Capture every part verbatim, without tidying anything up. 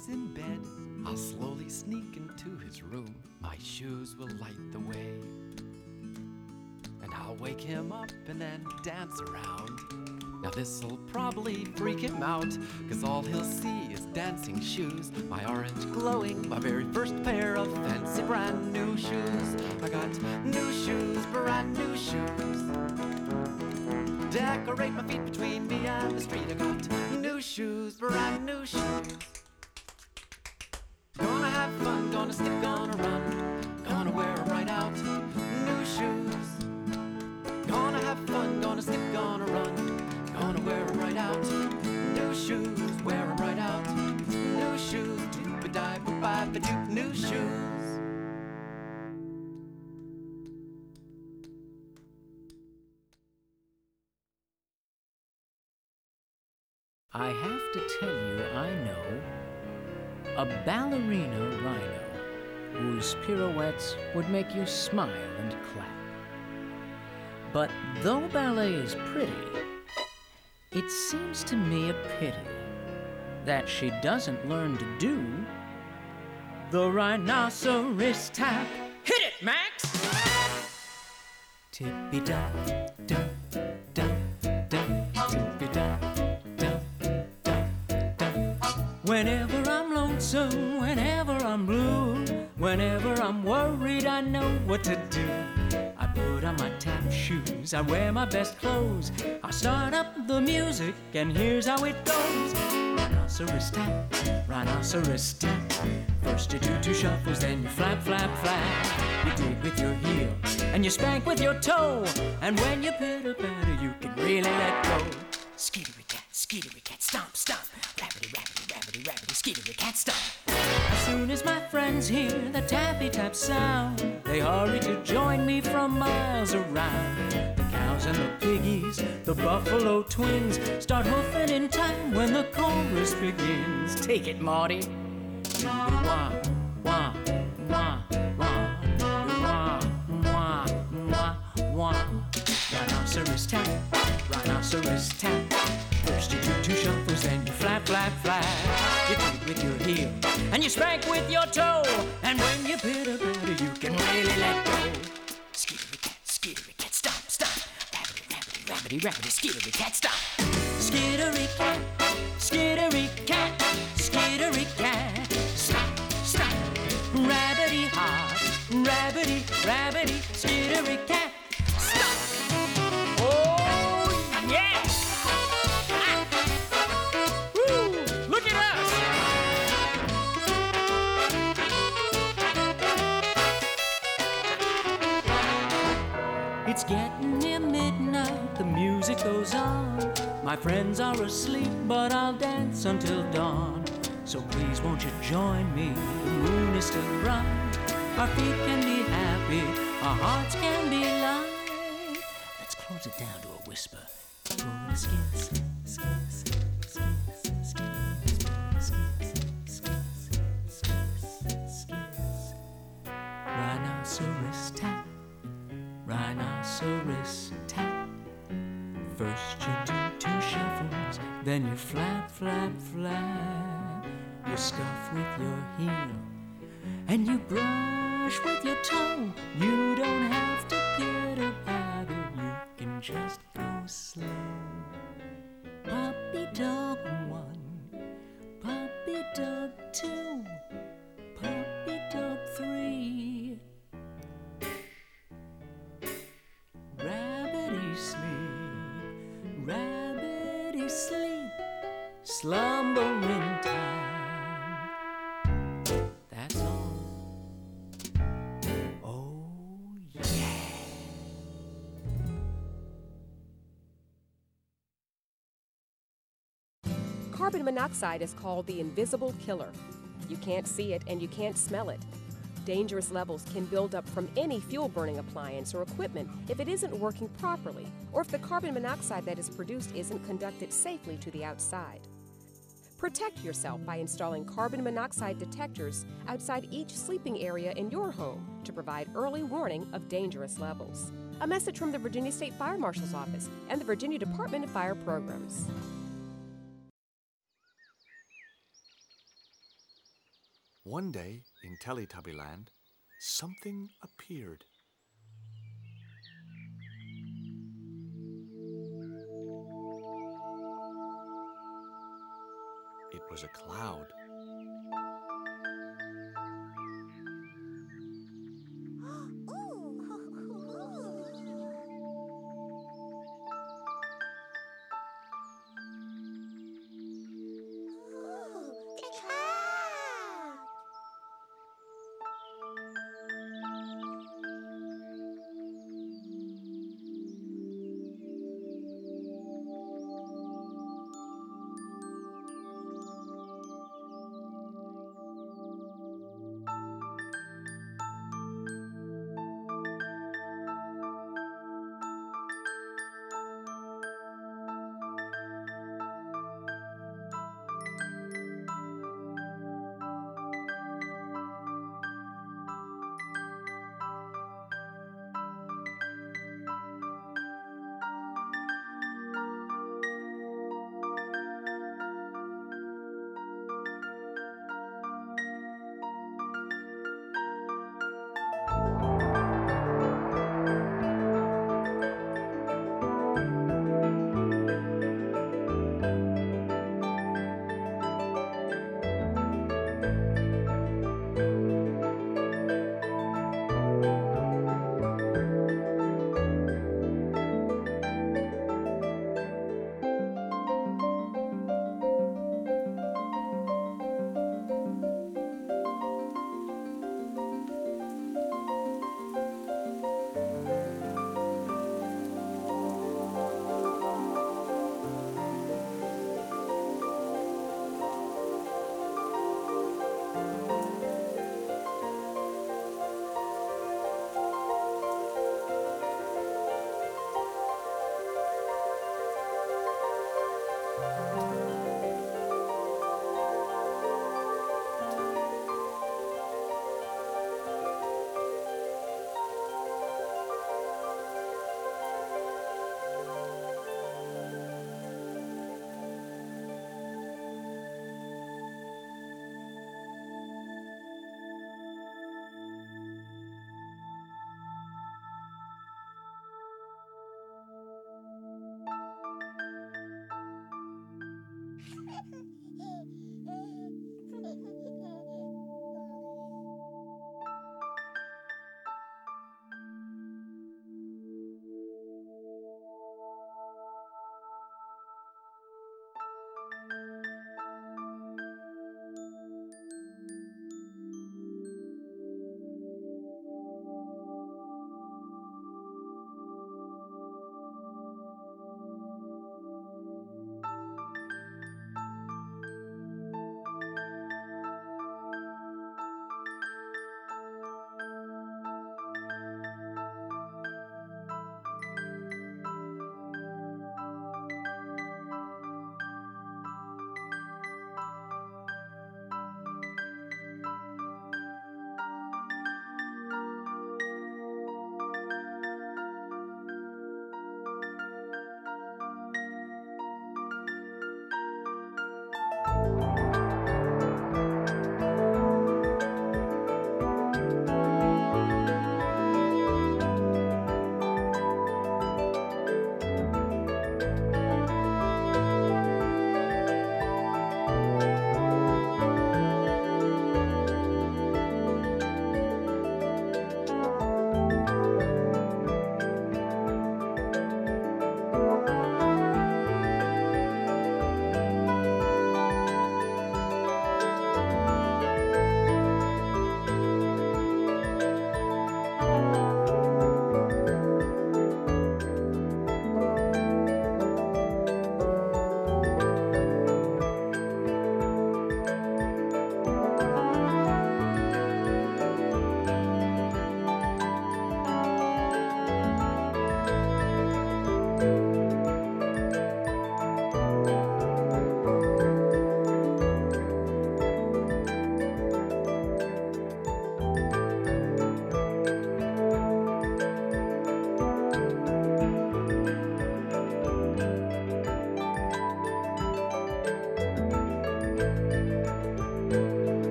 he's in bed, I'll slowly sneak into his room. My shoes will light the way, and I'll wake him up and then dance around. Now this'll probably freak him out, 'cause all he'll see is dancing shoes. My orange glowing, my very first pair of fancy brand new shoes. I got new shoes, brand new shoes. Decorate my feet between me and the street. I got new shoes, brand new shoes. Gonna have fun, gonna skip, gonna run, gonna wear 'em right out. New shoes. Gonna have fun, gonna skip, gonna run, gonna wear 'em right out. New shoes, wear 'em right out. New shoes, doop-a-di-ba-ba-ba-doop, new shoes. I have to tell you, I know a ballerina rhino whose pirouettes would make you smile and clap. But though ballet is pretty, it seems to me a pity that she doesn't learn to do the rhinoceros tap. Hit it, Max! Tippy-da, da, da, da, tippy-da, da, da, da. Whenever I'm lonesome, whenever I'm blue, whenever I'm worried, I know what to do. I put on my tap shoes, I wear my best clothes, I start up the music, and here's how it goes. Rhinoceros tap, rhinoceros tap. First you do two shuffles, then you flap, flap, flap. You dig with your heel, and you spank with your toe. And when you pitter-patter, you can really let go. Skittery-cat, skittery-cat, stomp, stomp. Rabbity-rabbity, rabbity-rabbity, skittery-cat, stomp. As soon as my friends hear the tappy-tap sound, they hurry to join me from miles around. The cows and the piggies, the buffalo twins, start hoofing in time when the chorus begins. Take it, Marty. Wah, wah, wah, wah, wah, wah, wah, wah. Rhinoceros tap, rhinoceros tap. First you do two shuffles, then you flap, flap, flap. You dig with your heel, and you spank with your toe. And when you pitter-patter, you can really let go. Skittery-cat, skittery-cat, stomp, stomp. Rabbity, rabbity, rabbity, rabbity, skittery-cat, stomp. Skittery-cat, skittery-cat, skittery-cat, stop, stop. Rabbity-hop, rabbity, rabbity, skittery-cat, stop. Oh, yeah! Ah. Woo! Look at us! It's getting near midnight, the music goes on. My friends are asleep, but I'll dance until dawn. So please won't you join me, the moon is still bright. Our feet can be happy, our hearts can be light. Let's close it down to a whisper. Pony skins, skins, skins, skins, skins, skins, skins. Rhinoceros tap, rhinoceros tap. First you do two shuffles, then you flap, flap, flap. You scuff with your heel, and you brush with your toe. You don't have to pitter-patter, you can just go slow. Puppy dog one, puppy dog two, puppy dog three. Rabbity sleep, rabbity sleep, slumbering time. That's all. Oh, yeah. Carbon monoxide is called the invisible killer. You can't see it and you can't smell it. Dangerous levels can build up from any fuel-burning appliance or equipment if it isn't working properly, or if the carbon monoxide that is produced isn't conducted safely to the outside. Protect yourself by installing carbon monoxide detectors outside each sleeping area in your home to provide early warning of dangerous levels. A message from the Virginia State Fire Marshal's Office and the Virginia Department of Fire Programs. One day in Teletubbyland, something appeared. It was a cloud.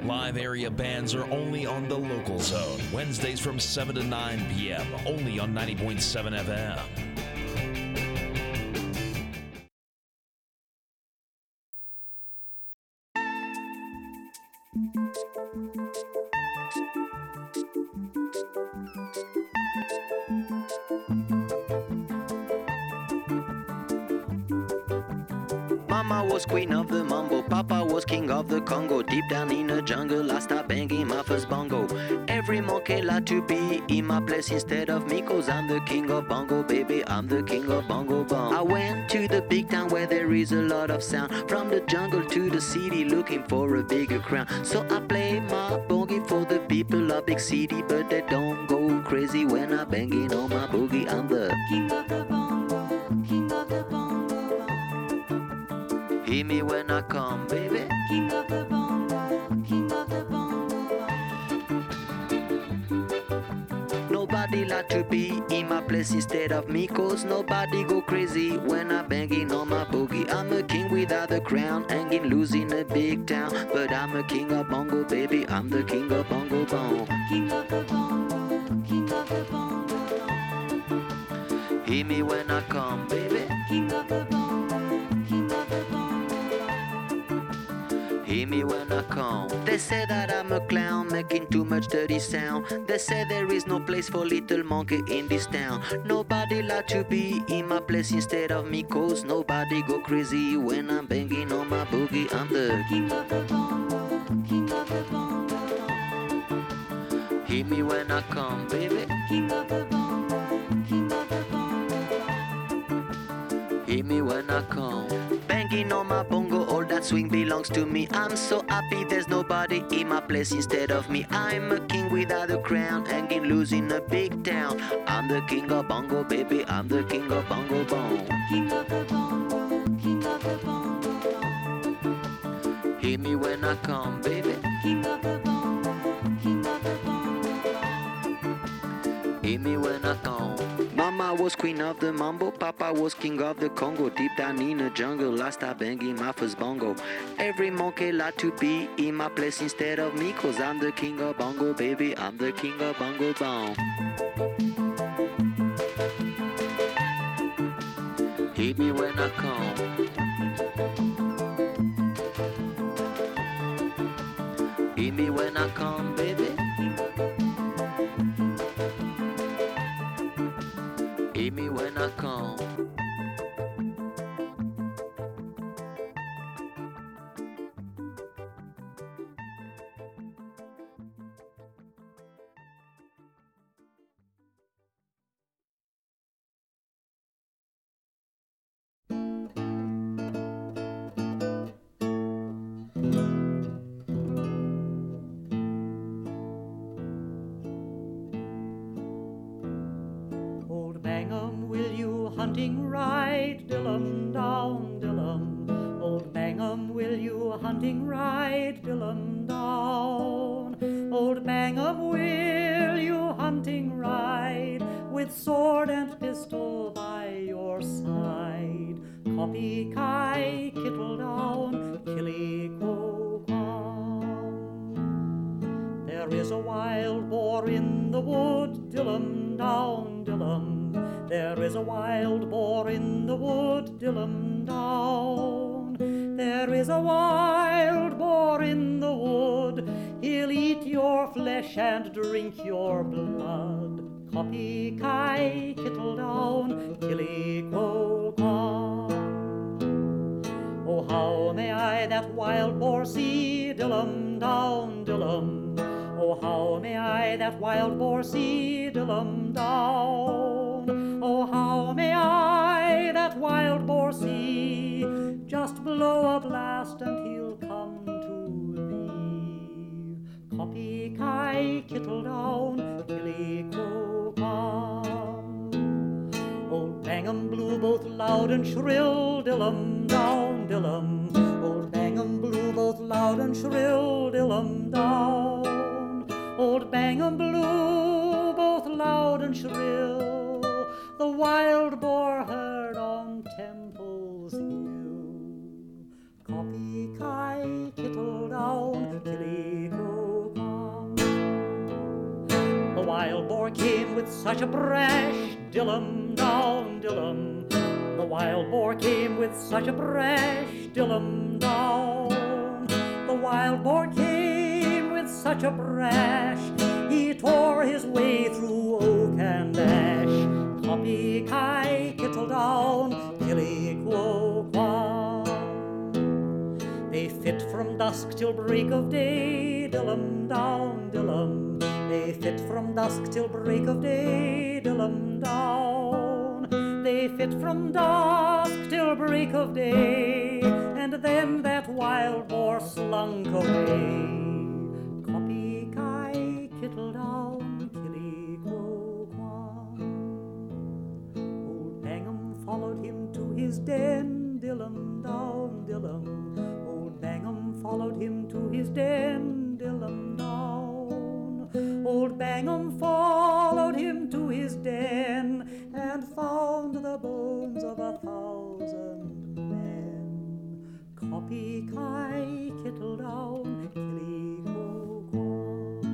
Live area bands are only on the local zone. Wednesdays from seven to nine p.m. Only on ninety point seven F M. Mama was queen of the mambo, Papa was king of the Congo. Deep down in the jungle, I start banging my first bongo. Every monkey like to be in my place instead of me, cause I'm the king of bongo, baby, I'm the king of bongo bong. I went to the big town where there is a lot of sound, from the jungle to the city looking for a bigger crown. So I play my boogie for the people of big city, but they don't go crazy when I'm banging on my boogie. I'm the king of the bongo, king of the bongo. Hear me when I come, baby. King of the bongo, king of the bongo. Nobody like to be in my place instead of me, cause nobody go crazy when I'm banging on my boogie. I'm a king without a crown, hanging loose in a big town, but I'm a king of bongo, baby, I'm the king of bongo bong. King of the bongo, king of the bongo. Hear me when I come, baby. King of the bongo, king of the bongo. Hear me when I come. They say that I'm a clown making too much dirty sound. They say there is no place for little monkey in this town. Nobody like to be in my place instead of me, cause nobody go crazy when I'm banging on my boogie. I'm the king of the bongo, king of the bongo. Hear me when I come, baby. King of the bongo, king of the bongo. Hear me when I come. Banging on my bongo, all that swing belongs to me. I'm so happy there's nobody in my place instead of me. I'm a king without a crown, hanging loose in a big town. I'm the king of bongo, baby, I'm the king of bongo bong. King of the bongo, king of the bongo. Hear me when I come, baby. King of the bongo, king of the bongo. Hear me when I come. Mama was queen of the mambo, Papa was king of the Congo. Deep down in the jungle, I start banging my first bongo. Every monkey like to be in my place instead of me, cause I'm the king of bongo, baby, I'm the king of bongo bong. Hear me when I come. Hear me when I come, baby. Hear me when I come. Hunting right, Dillum down, Dillum. Old Bangham, will you hunting right, Dillum down? Old Bangham, will you hunting right, with sword and pistol by your side? Copy Kai, Kittle down, Killy Quam. There is a wild boar in the wood, Dillum down, Dillum. There is a wild boar in the wood, Dillum down. There is a wild boar in the wood, he'll eat your flesh and drink your blood. Copy Kai, Kittle down, Killy Quam. Oh, how may I that wild boar see, Dillum down, Dillum? Oh, how may I that wild boar see, Dillum down? Oh, how may I that wild boar see? Just blow a blast and he'll come to thee. Copy Kai, Kittle down, Killy Quam. Old Bangham blew both loud and shrill, Dillum down, Dillum. Old Bangham blew both loud and shrill, Dillum down. Old Bangham blew both loud and shrill. The wild boar heard on Temple's Hill. Copy Kai, Kittle down, Killy Quam. boar came with such a brash, Dillum down, Dillum. The wild boar came with such a brash, Dillum down. The wild boar came with such a brash, he tore his way through oak and ash. Copy kai kittle down, killy quo quam. They fit from dusk till break of day, Dillum down, Dillum. They fit from dusk till break of day, Dillum down. They fit from dusk till break of day, and then that wild boar slunk away. Copy kai kittle down, killy quo quam. Old Bangham followed him to his den, Dillum down, Dillum. Old Bangham followed him to his den, Dillum down. Old Bangham followed him to his den and found the bones of a thousand men. Copy kai kittle down, killy quo quam.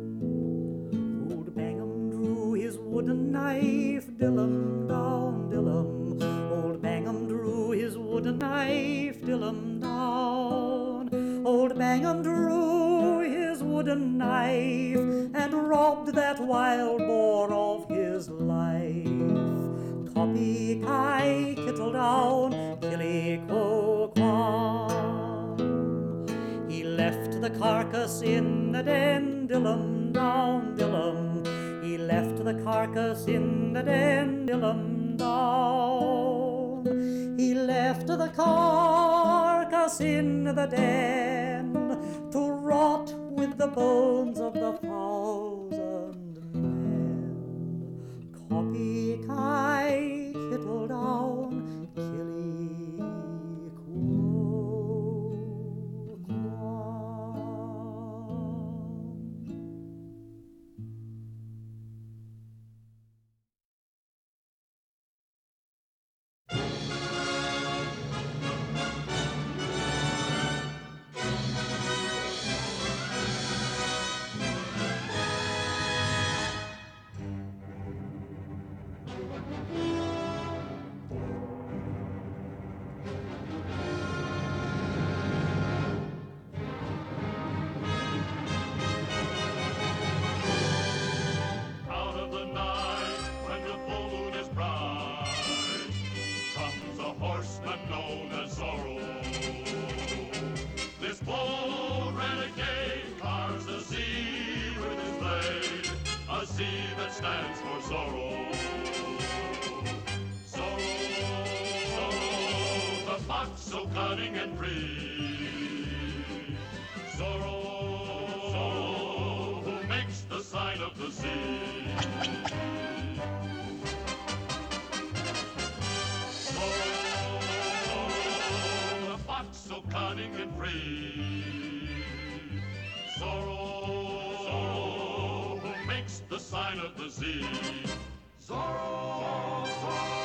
Old Bangham drew his wooden knife, Dillum down, Dillum. Old Bangham drew his wooden knife, Dillum down. Old Bangham drew his wooden knife and robbed that wild boar of his life. Copy kai kittle down, killy quo quam. He left the carcass in the den, Dillum down, Dillum. He left the carcass in the den, Dillum down. He left the carcass in the den to rot with the bones of the thousand men. Copy kai kittle down, killy quo quam. Out of the night, when the full moon is bright, comes a horseman known as Zorro. This bold renegade carves a Z with his blade, a Z that stands for Zorro. Zorro, Zorro, the fox so cunning and free. Zorro, Zorro, who makes the sign of the Z. Zorro, the fox so cunning and free. Zorro, Zorro, who makes the sign of the Z. Zorro, Zorro.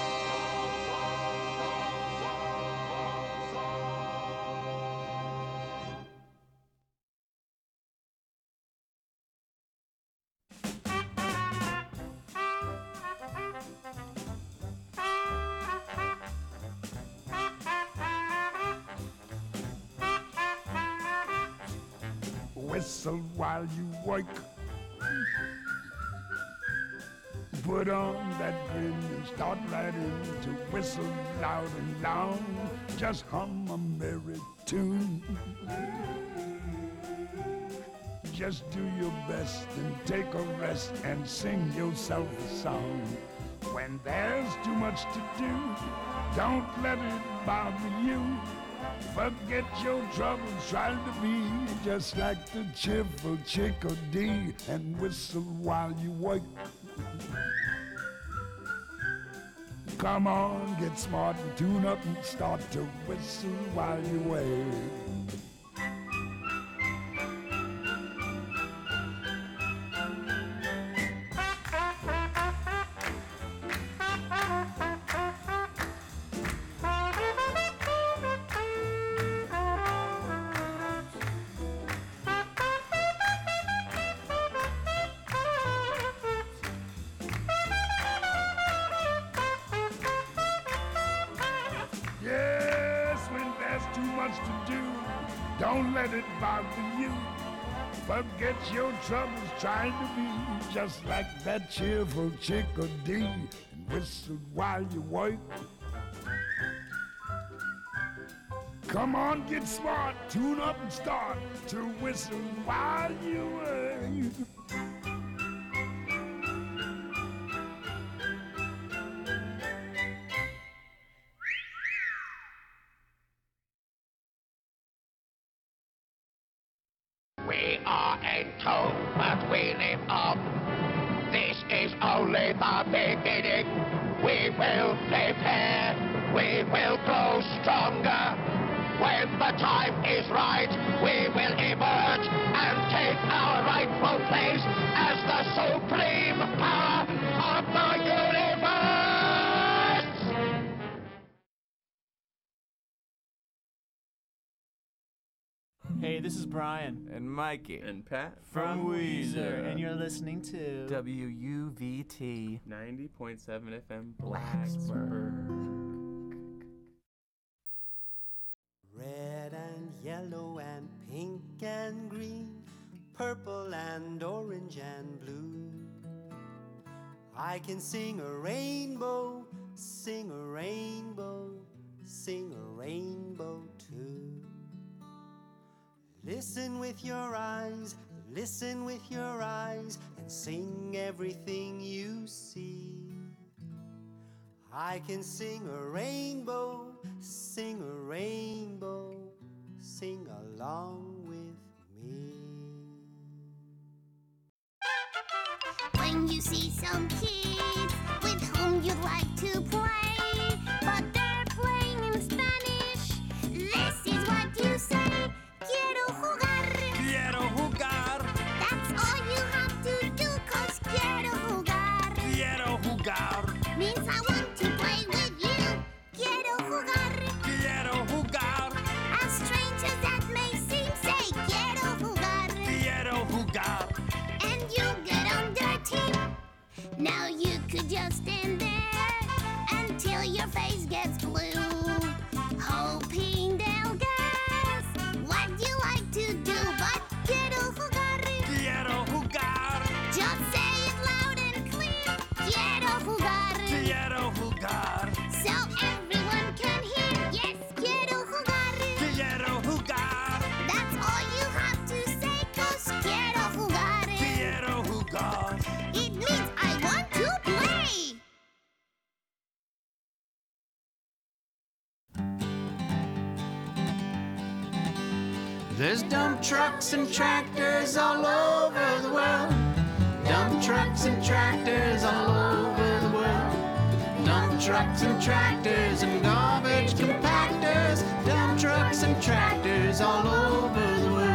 Whistle while you work. Put on that grin and start right in to whistle loud and long. Just hum a merry tune. Just do your best and take a rest and sing yourself a song. When there's too much to do, don't let it bother you. Forget your troubles, try to be just like the cheerful chickadee and whistle while you work. Come on, get smart and tune up and start to whistle while you wait. much to do, don't let it bother you. Forget your troubles trying to be just like that cheerful chickadee and whistle while you work. Come on, get smart, tune up and start to whistle while you work. We are in tow, but we live on. This is only the beginning. We will prepare, we will grow stronger. When the time is right, we will emerge and take our rightful place as the supreme power of the universe! Hey, this is Brian. And Mikey. And Pat. From Weezer. And you're listening to W U V T ninety point seven F M Blacksburg. Red and yellow and pink and green, purple and orange and blue. I can sing a rainbow, sing a rainbow, sing a rainbow too. Listen with your eyes, listen with your eyes, and sing everything you see. I can sing a rainbow, sing a rainbow, sing along with me. When you see some kids with whom you'd like to play, but they're playing in Spanish, this is what you say. Quiero jugar. Quiero jugar. That's all you have to do, 'cause quiero jugar. Quiero jugar. Means I want to play with you. Quiero jugar. Quiero jugar. As strange as that may seem, say quiero jugar. Quiero jugar. And you get on their team. Now you could just stand there until your face gets blue, hoping they'll guess what you like to do. But quiero jugar. Quiero jugar. Just say it loud and clear. Quiero jugar. Quiero jugar. So everyone can hear. Yes, quiero jugar. Quiero jugar. That's all you have to say, 'cause quiero jugar. Quiero jugar. It means I want to play. There's dump trucks and tractors all over the world. Dump trucks and tractors all over the world. Dump trucks and tractors and garbage compactors. Dump trucks and tractors all over the world.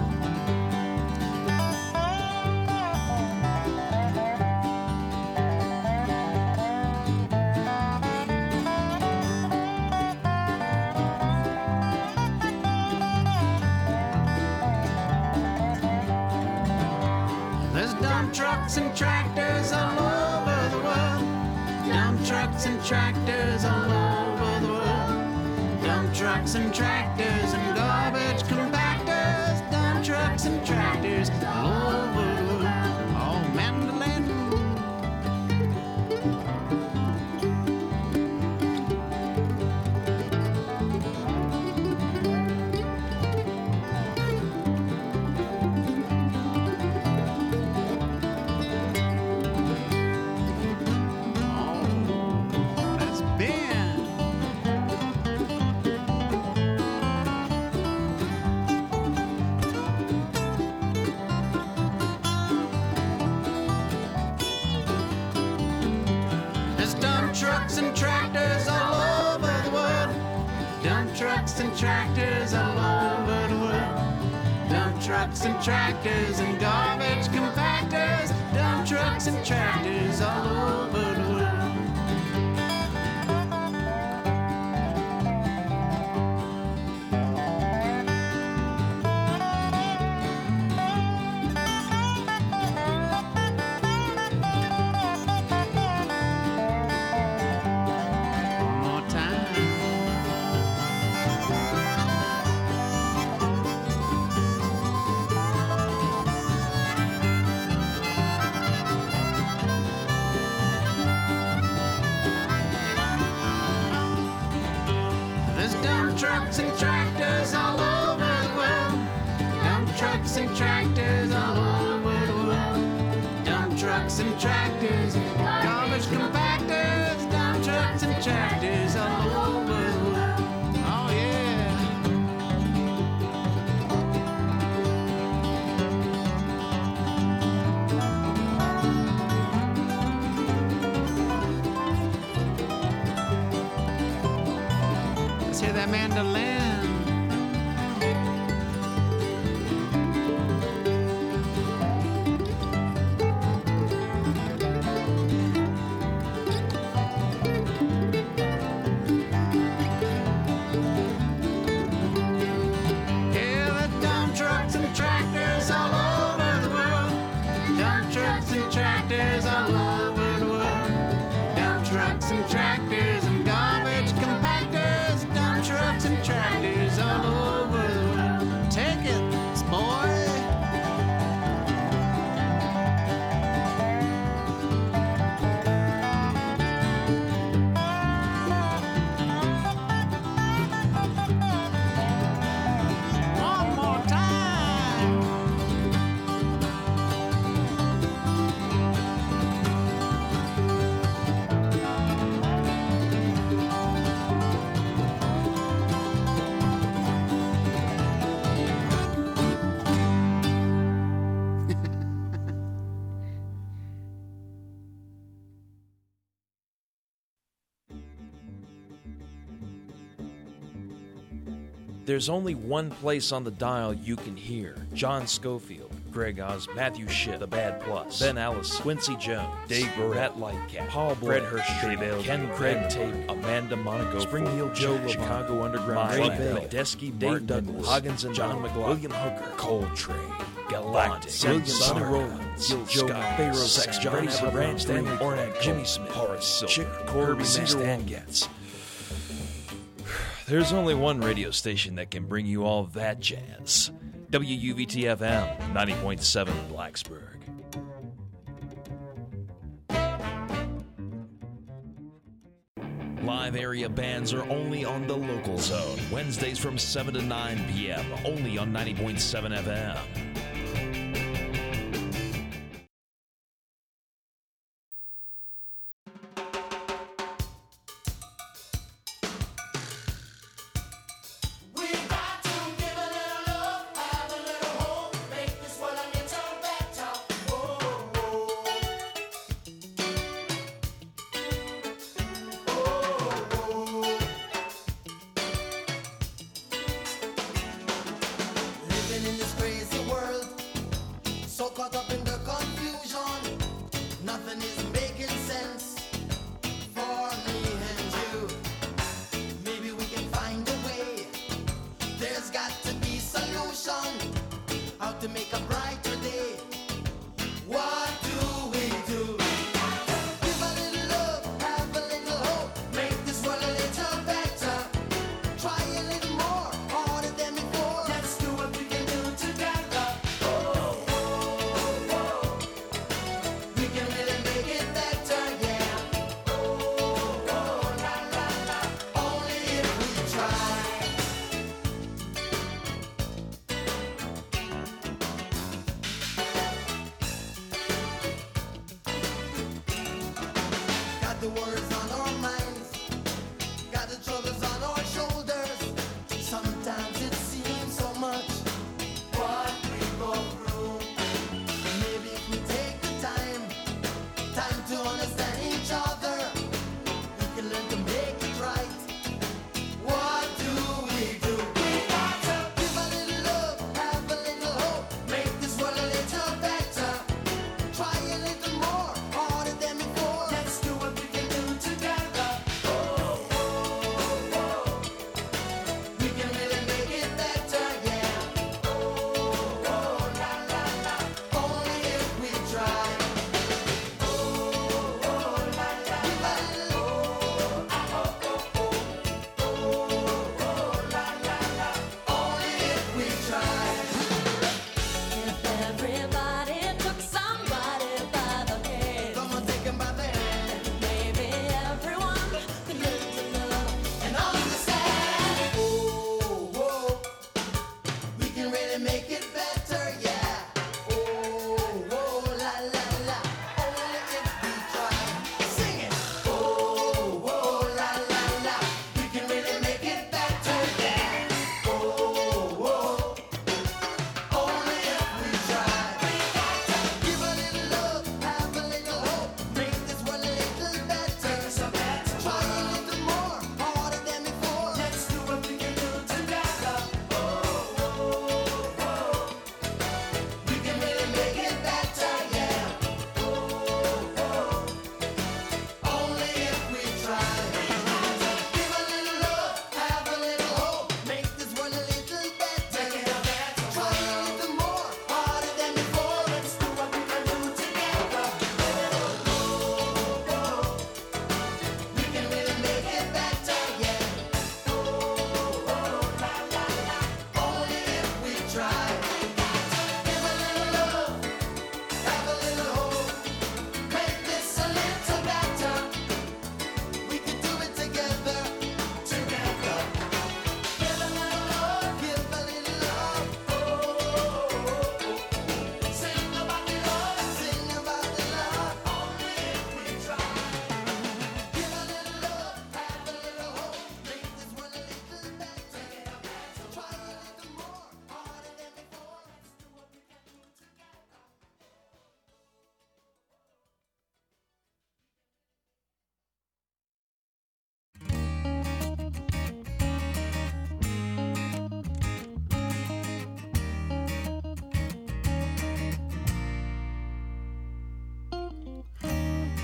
There's dump trucks and tractors all over the world. Dump trucks and tractors all over the world. Dump trucks and tractors and garbage compactors. Dump trucks and tractors all over the world. Oh, Mandolin. That's Ben. There's dump trucks and tractors all over the world. Dump trucks and tractors all over the world. Dump trucks and tractors and garbage compactors. Dump trucks and tractors all over the world. One more time. trucks and tractors all over the world. Dump trucks and tractors all over the world. Dump trucks and tractors, garbage compactors. Dump trucks and tractors all over the world. Oh yeah. Let's hear that mandolin. Tractors all over the world. Dump trucks and tractors all over the world. Dump trucks and tractors and garbage compactors. Dump trucks and tractors all over the world. Take it, boy. One more time. There's only one place on the dial you can hear John Schofield, Greg Oz, Matthew Shipp, The Bad Plus, Ben Ellis, Quincy Jones, Dave Burrell, Matt Lightcap, Paul Blart, Fred Hirsch, Ken Craig Tate, Amanda Monaco, Springfield Joe, Chicago Underground, Ray Bell, Medeski, Dave Douglas, Hoggins and John McLaughlin, William Hooker, Coltrane, Galactic, William Sonny Rollins, Gil Scott, Pharaoh Sex, John Branch, Stanley Ornak, Jimmy Smith, Horace Silver, Chick Corby, Stan Getz. There's only one radio station that can bring you all that jazz. W U V T F M, ninety point seven Blacksburg. Live area bands are only on the local zone. Wednesdays from seven to nine p.m. Only on ninety point seven F M.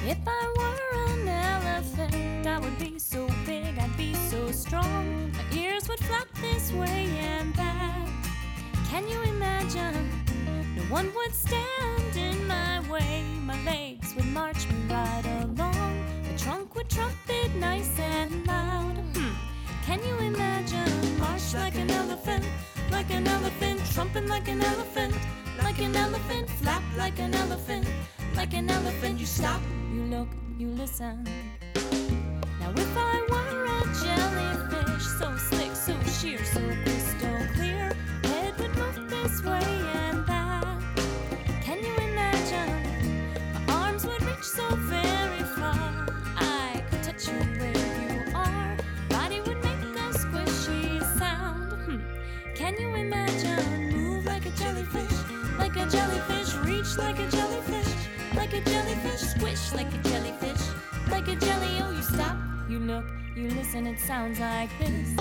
If I were an elephant, I would be so big, I'd be so strong. My ears would flap this way and that. Can you imagine? No one would stand in my way. My legs would march me right along. The trunk would trumpet nice and loud. Hmm. Can you imagine? March like an elephant, like an elephant, trumping like an elephant, like an elephant, flap like an elephant, like an elephant. You stop, you look, you listen. Now if I were a jellyfish, so slick, so sheer, so crystal clear, head would move this way and that. Can you imagine? My arms would reach so very far. I could touch you where you are. Body would make a squishy sound. Hmm. Can you imagine? Move like a jellyfish, like a jellyfish, reach like a jellyfish, like a jellyfish, squish like a jellyfish, like a jelly. Oh, you stop, you look, you listen, it sounds like this.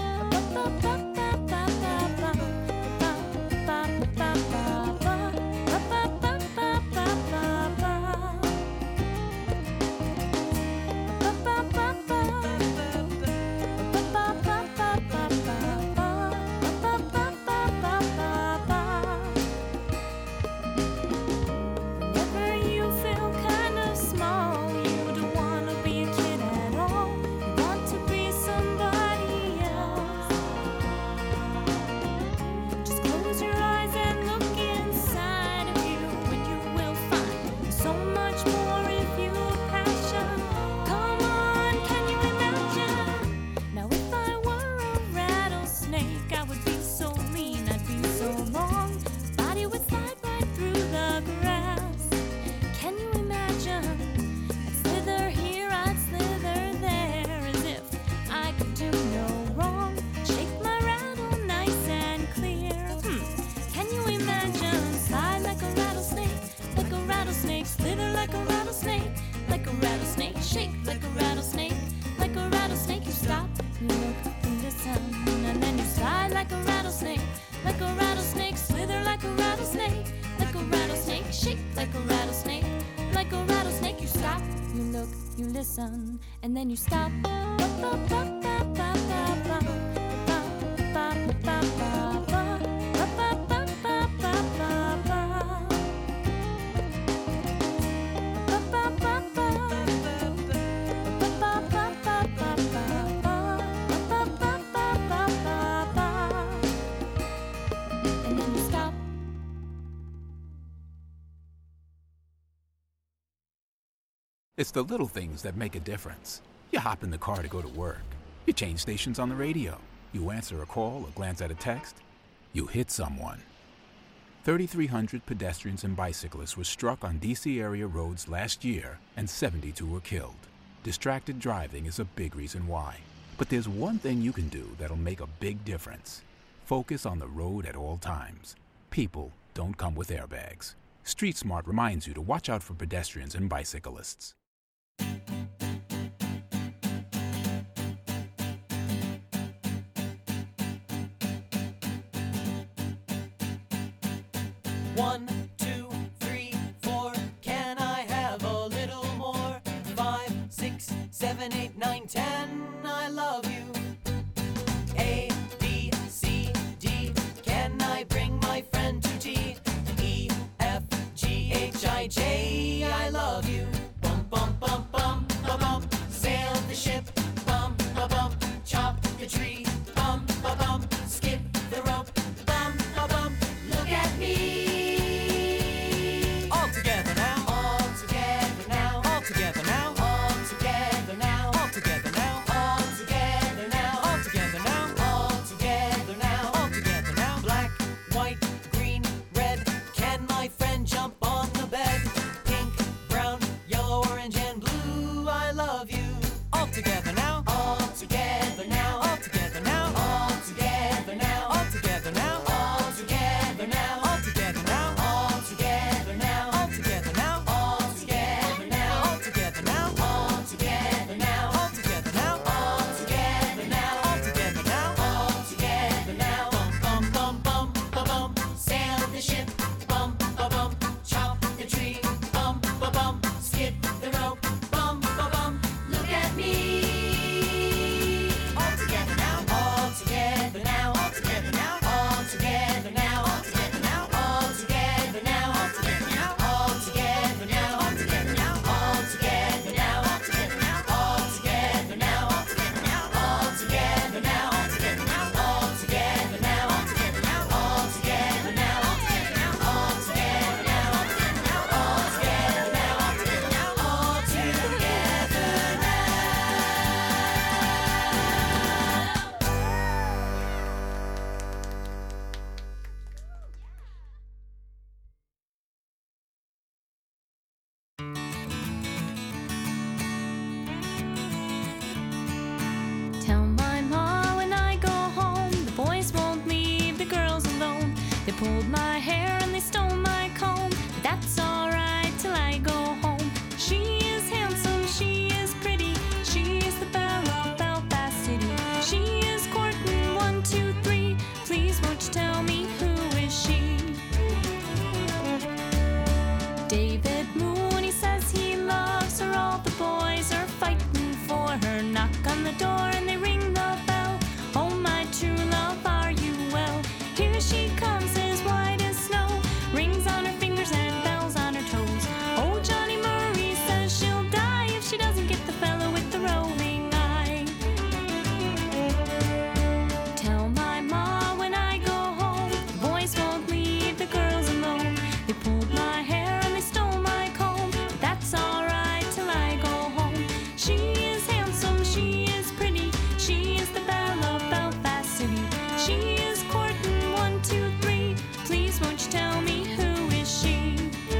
And then you stop. It's the little things that make a difference. You hop in the car to go to work. You change stations on the radio. You answer a call or glance at a text. You hit someone. thirty-three hundred pedestrians and bicyclists were struck on D C area roads last year, and seventy-two were killed. Distracted driving is a big reason why. But there's one thing you can do that'll make a big difference. Focus on the road at all times. People don't come with airbags. Street Smart reminds you to watch out for pedestrians and bicyclists. One, two, three, four. Can I have a little more? Five, six, seven, eight, nine, ten. I love you. A, B, C, D. Can I bring my friend to tea? E, F, G, H, I, J. I love you. Bum, bum, bum, bum, bum, bum. Sail the ship. Bum, bum, bum. Chop the tree. Bum, bum, bum. Skip the rope. Bum, bum, bum. Look at me. They pulled my hair and they stole my comb, but that's alright till I go home. She is handsome, she is pretty, she is the belle of Belfast City. She is courting one, two, three, please won't you tell me who is she? David Mooney says he loves her, all the boys are fighting for her. Knock on the door and they ring the bell. Oh my true love, are you well? Here she comes as white as snow, rings on her fingers and bells on her toes. Oh, Johnny Murray says she'll die if she doesn't get the fellow with the rolling eye. Tell my ma when I go home, the boys won't leave the girls alone. They pulled my hair and they stole my comb, but that's alright till I go home. She is handsome, she is pretty, she is the belle of Belfast City. She is courting one, two, three, please won't you tell me who is she?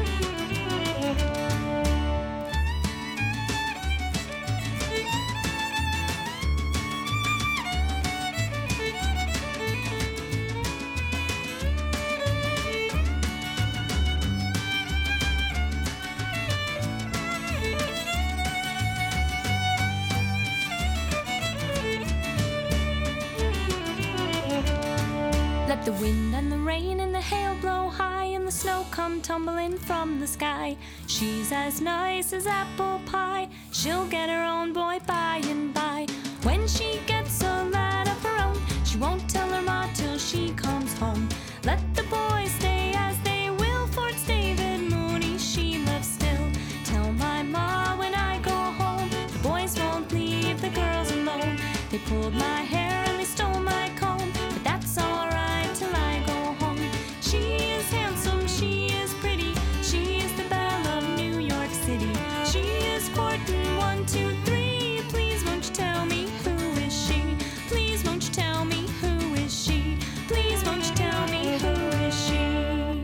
Let the wind and the rain and the hail blow high and the snow come tumbling from the sky. She's as nice as apple pie, she'll get her own boy by and by. When she gets a lad of her own, she won't tell her ma till she comes home. Let the boys stay as they will, for it's David Mooney she loves still. Tell my ma when I go home, the boys won't leave the girls alone. They pulled my hair and they stole my comb, but that's alright till I go home. She is handsome, she is pretty, she is the belle of New York City. She is courting one, two, three, please won't you tell me who is she? Please won't you tell me who is she? Please won't you tell me who is she?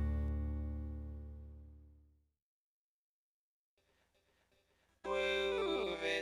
Move it.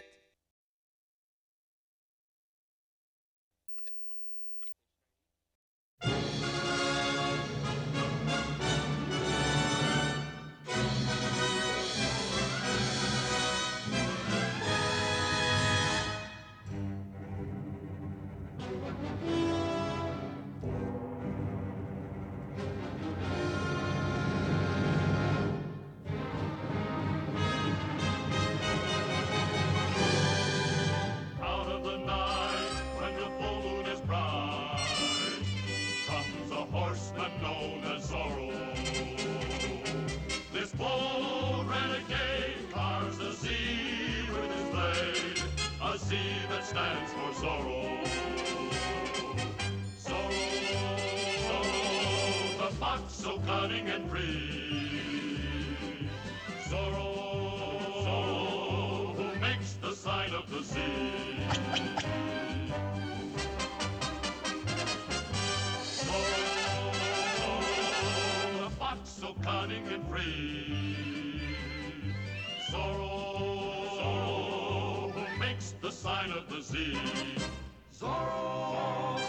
Out of the night, when the full moon is bright, comes a horseman known as Zorro. This bold renegade carves a Z with his blade, a Z that stands for Zorro. Zorro, Zorro, the fox so cunning and free. Zorro, Zorro, who makes the sign of the Z. Zorro, the fox so cunning and free. Zorro, Zorro, who makes the sign of the Z. Zorro,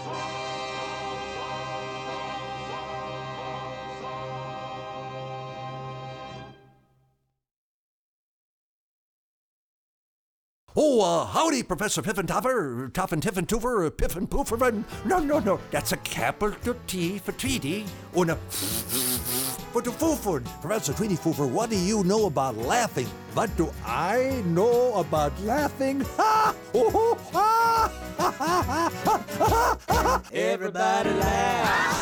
Oh, uh, howdy, Professor Piffentoffer, Toffin Tiffentoofer, Piffin Pooferin. No, no, no, that's a capital T for treaty, and a for the foofern. Professor Tweety Foofer, what do you know about laughing? What do I know about laughing? Ha! Oh, ho, ha! Ha, ha, ha, ha, ha. Everybody laughs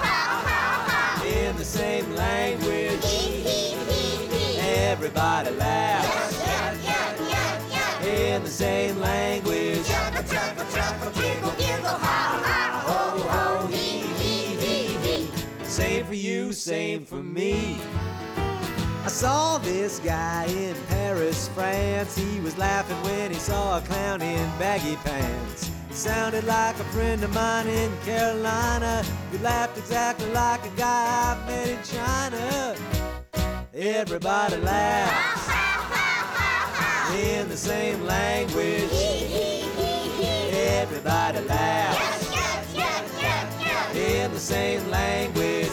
in the same language. Everybody laughs in the same language. Ho, ho, hee, hee, hee, hee. Same for you, same for me. I saw this guy in Paris, France. He was laughing when he saw a clown in baggy pants. Sounded like a friend of mine in Carolina. He laughed exactly like a guy I met in China. Everybody laughs in the same language. Everybody laughs in the same language.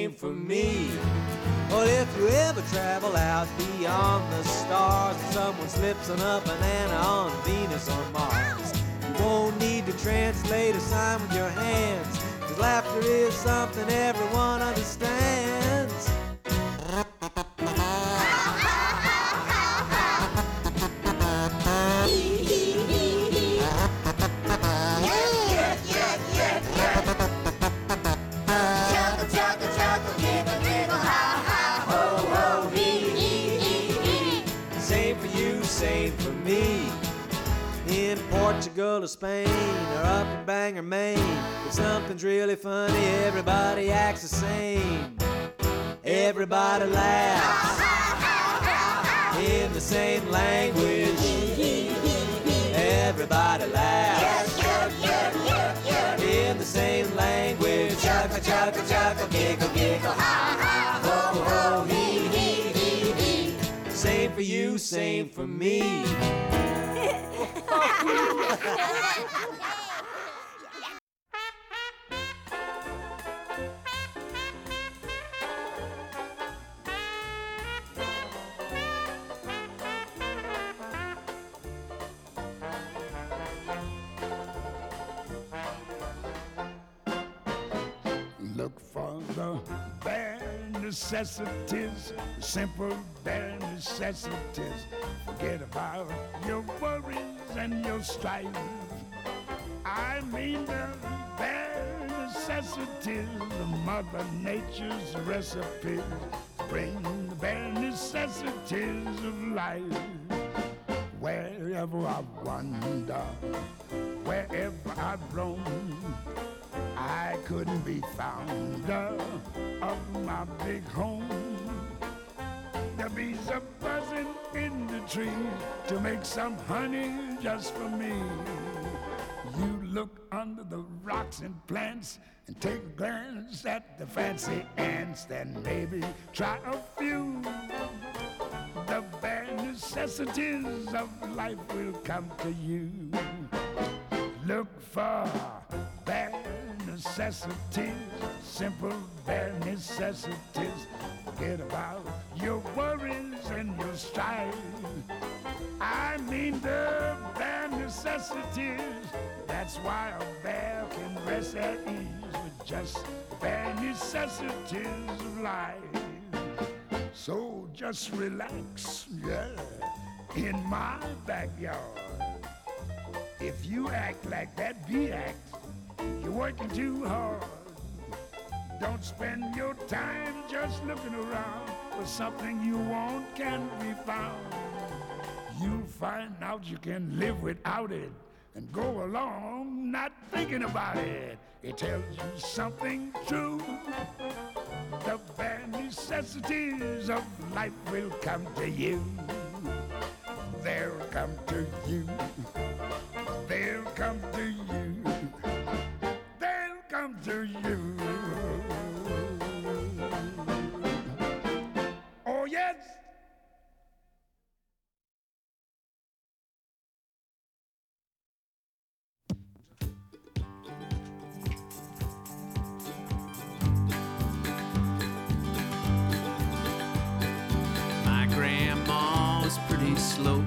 same for me. Well, if you ever travel out beyond the stars and someone slips on a banana on Venus or Mars, you won't need to translate a sign with your hands, 'cause laughter is something everyone understands. Same for me. In Portugal or Spain or up in Bangor, Maine, if something's really funny, everybody acts the same. Everybody laughs in the same language. Everybody laughs in the same language. Chuckle, chuckle, chuckle, giggle, giggle, ha, ha, ho, ho, hee, hee, hee, hee. Same for you, same for me. Look for the bare necessities, simple bare necessities. Forget about your worries and your strife. I mean the bare necessities of Mother Nature's recipes. Bring the bare necessities of life. Wherever I wander, wherever I roam, I couldn't be founder of my big home. The bees are buzzing in the tree to make some honey just for me. You look under the rocks and plants and take a glance at the fancy ants, then maybe try a few. The bare necessities of life will come to you. Look for bare necessities, simple bare necessities. Forget about your worries and your strife. I mean the bare necessities. That's why a bear can rest at ease with just bare necessities of life. So just relax, yeah, in my backyard. If you act like that bee act, you're working too hard. Don't spend your time just looking around for something you want can't be found. You find out you can live without it and go along not thinking about it. It tells you something true. The bare necessities of life will come to you. They'll come to you. They'll come to you. They'll come to you. Oh, yes. My grandma was pretty slow.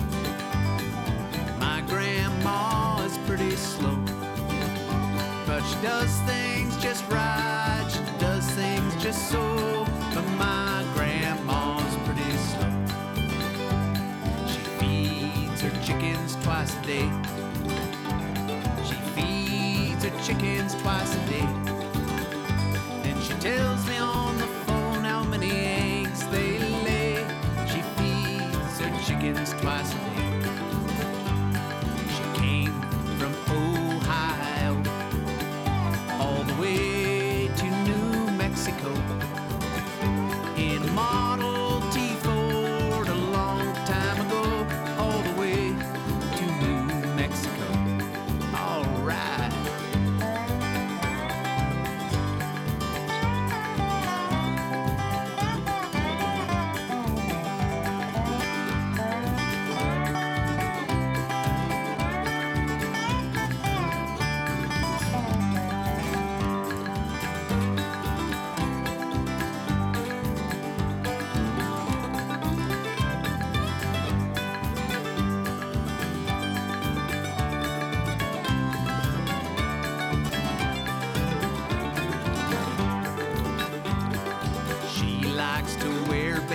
My grandma is pretty slow, but she does things just right. She does things just so. But my grandma's pretty slow. She feeds her chickens twice a day. She feeds her chickens twice a day. And she tells me on the phone how many eggs they lay. She feeds her chickens twice a day. She came from Ohio all the way to New Mexico in a Model T Ford a long time ago, all the way to New Mexico. All right.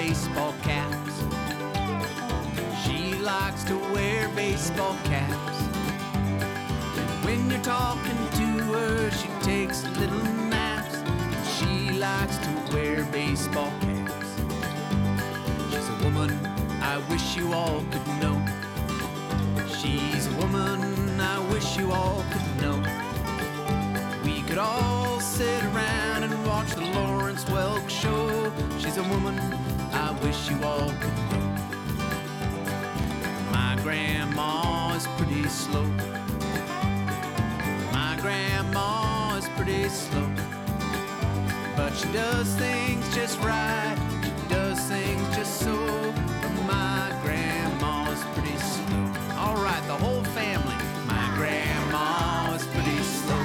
baseball caps. She likes to wear baseball caps. And when you're talking to her, she takes little naps. She likes to wear baseball caps. She's a woman I wish you all could know. She's a woman I wish you all could know. We could all sit around and watch the Lawrence Welk show. She's a woman I wish you all could know. My grandma is pretty slow. My grandma is pretty slow. But she does things just right. She does things just so. But my grandma is pretty slow. All right, the whole family. My grandma is pretty slow.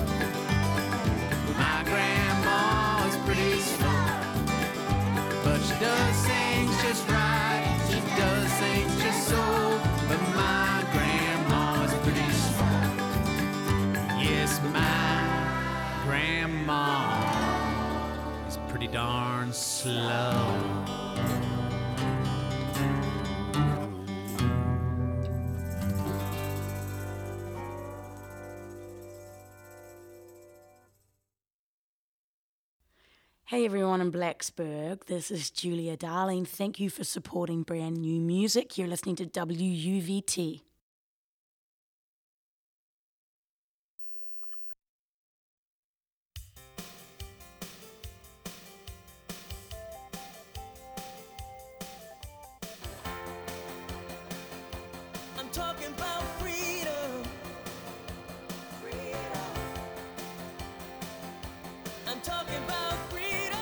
My grandma is pretty slow. But she does things just right. She does things just so. But my grandma is pretty slow. Yes, my grandma is pretty darn slow. Hey everyone in Blacksburg, this is Julia Darling. Thank you for supporting brand new music. You're listening to W U V T. I'm talking about freedom. Freedom. I'm talking about freedom.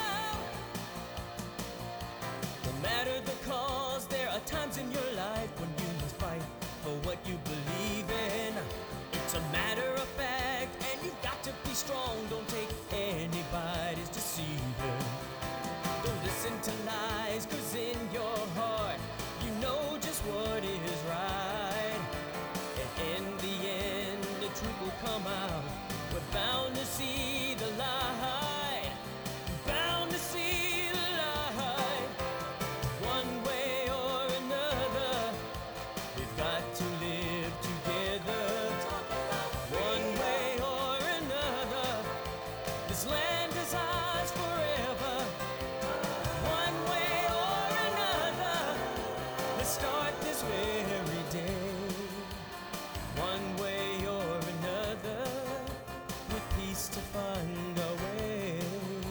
No matter the cause, there are times in your life when you must fight for what you believe in. It's a matter of fact, and you've got to be strong. Don't take anybody's deceiving. Don't listen to lies, cause in your heart, you know just what is right. And in the end, the truth will come out. We're bound to see the light. Bound to see the light. One way or another, we've got to live together. One way or another, this land is ours forever. One way or another, let's start this very day. One way or another, with peace to find our way.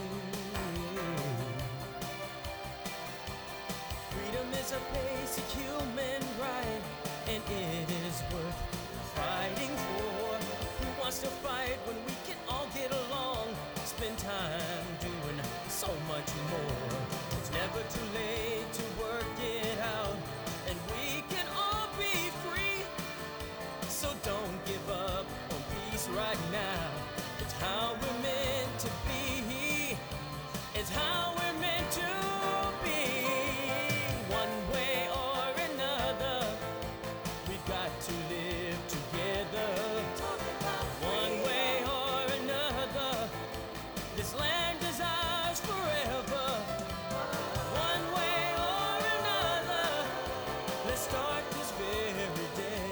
Freedom is a basic human right, and it is worth fighting for. Who wants to fight when we can all get along? Spend time doing so much more. It's never too late to work it out, and we can all be free. So don't give up on peace right now. It's how we're meant to be. It's how we're meant to be. One way or another, we've got to live together. One way or another, this land is ours forever. One way or another, let's start this very day.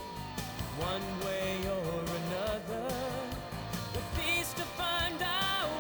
One way or another, with peace to find our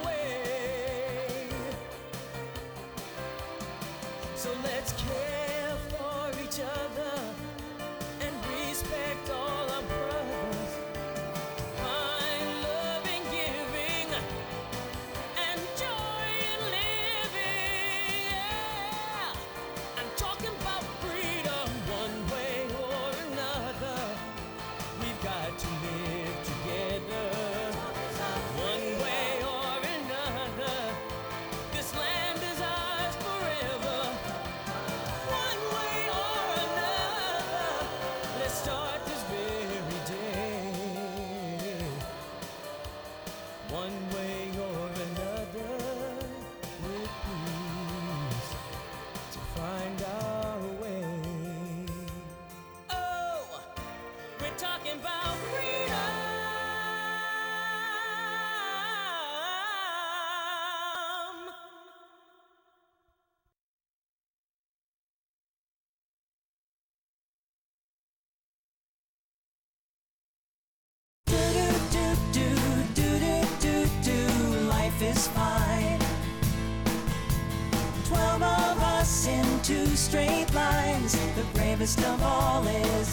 straight lines. The bravest of all is